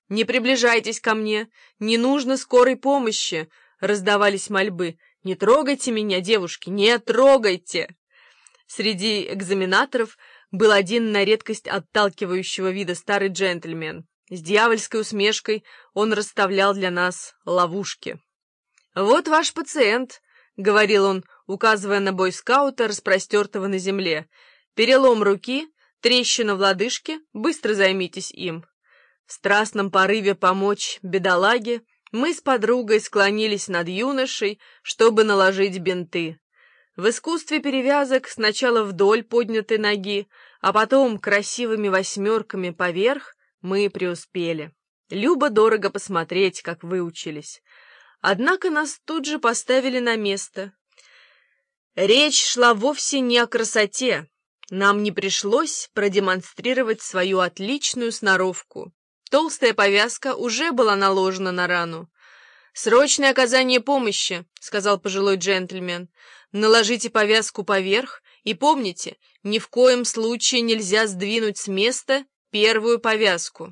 «Не приближайтесь ко мне! Не нужно скорой помощи!» — раздавались мольбы. «Не трогайте меня, девушки, не трогайте!» Среди экзаменаторов был один на редкость отталкивающего вида старый джентльмен. С дьявольской усмешкой он расставлял для нас ловушки. «Вот ваш пациент», — говорил он, указывая на бойскаута, распростертого на земле. «Перелом руки, трещина в лодыжке, быстро займитесь им». В страстном порыве помочь бедолаге мы с подругой склонились над юношей, чтобы наложить бинты. В искусстве перевязок сначала вдоль поднятой ноги, а потом красивыми восьмерками поверх мы преуспели. Любо-дорого посмотреть, как выучились. Однако нас тут же поставили на место. Речь шла вовсе не о красоте. Нам не пришлось продемонстрировать свою отличную сноровку. Толстая повязка уже была наложена на рану. «Срочное оказание помощи», — сказал пожилой джентльмен. «Наложите повязку поверх и помните, ни в коем случае нельзя сдвинуть с места первую повязку».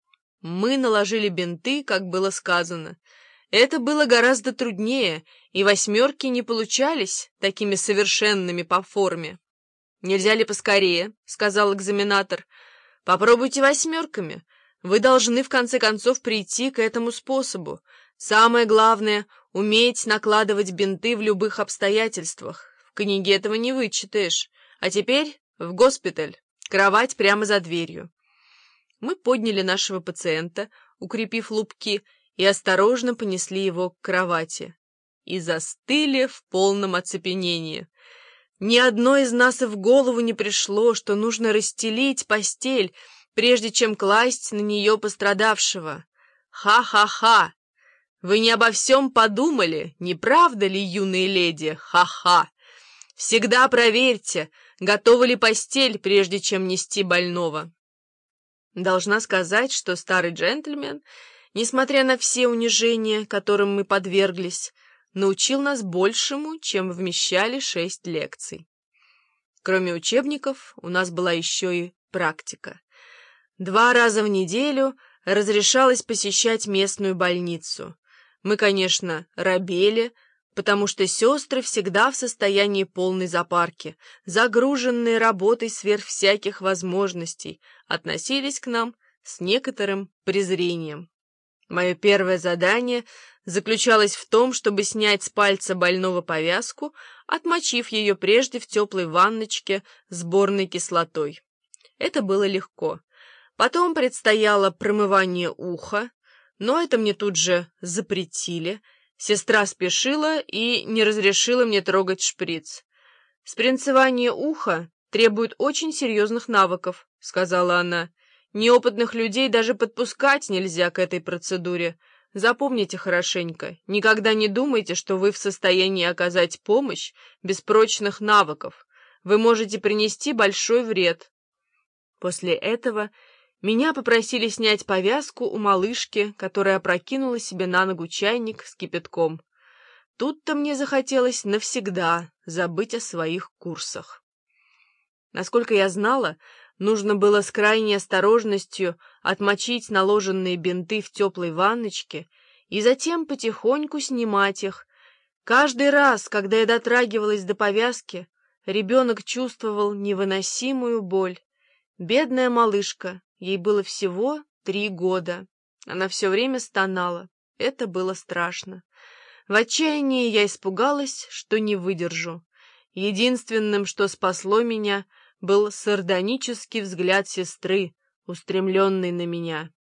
Мы наложили бинты, как было сказано. Это было гораздо труднее, и восьмерки не получались такими совершенными по форме. «Нельзя ли поскорее?» — сказал экзаменатор. «Попробуйте восьмерками. Вы должны, в конце концов, прийти к этому способу. Самое главное — уметь накладывать бинты в любых обстоятельствах. В книге этого не вычитаешь. А теперь в госпиталь. Кровать прямо за дверью». Мы подняли нашего пациента, укрепив лупки, и осторожно понесли его к кровати. И застыли в полном оцепенении. Ни одной из нас и в голову не пришло, что нужно расстелить постель, прежде чем класть на нее пострадавшего. Ха-ха-ха! Вы не обо всем подумали, не правда ли, юные леди? Ха-ха! Всегда проверьте, готова ли постель, прежде чем нести больного. Должна сказать, что старый джентльмен, несмотря на все унижения, которым мы подверглись, научил нас большему, чем вмещали 6 лекций. Кроме учебников, у нас была еще и практика. 2 раза в неделю разрешалось посещать местную больницу. Мы, конечно, робели, потому что сестры всегда в состоянии полной запарки, загруженные работой сверх всяких возможностей, относились к нам с некоторым презрением. Мое первое задание заключалось в том, чтобы снять с пальца больного повязку, отмочив ее прежде в теплой ванночке с борной кислотой. Это было легко. Потом предстояло промывание уха, но это мне тут же запретили. Сестра спешила и не разрешила мне трогать шприц. «Спринцевание уха требует очень серьезных навыков», — сказала она. «Неопытных людей даже подпускать нельзя к этой процедуре. Запомните хорошенько, никогда не думайте, что вы в состоянии оказать помощь без прочных навыков. Вы можете принести большой вред». После этого меня попросили снять повязку у малышки, которая опрокинула себе на ногу чайник с кипятком. Тут-то мне захотелось навсегда забыть о своих курсах. Насколько я знала, нужно было с крайней осторожностью отмочить наложенные бинты в теплой ванночке и затем потихоньку снимать их. Каждый раз, когда я дотрагивалась до повязки, ребенок чувствовал невыносимую боль. Бедная малышка, ей было всего 3 года. Она все время стонала. Это было страшно. В отчаянии я испугалась, что не выдержу. Единственным, что спасло меня, был сардонический взгляд сестры, устремленный на меня.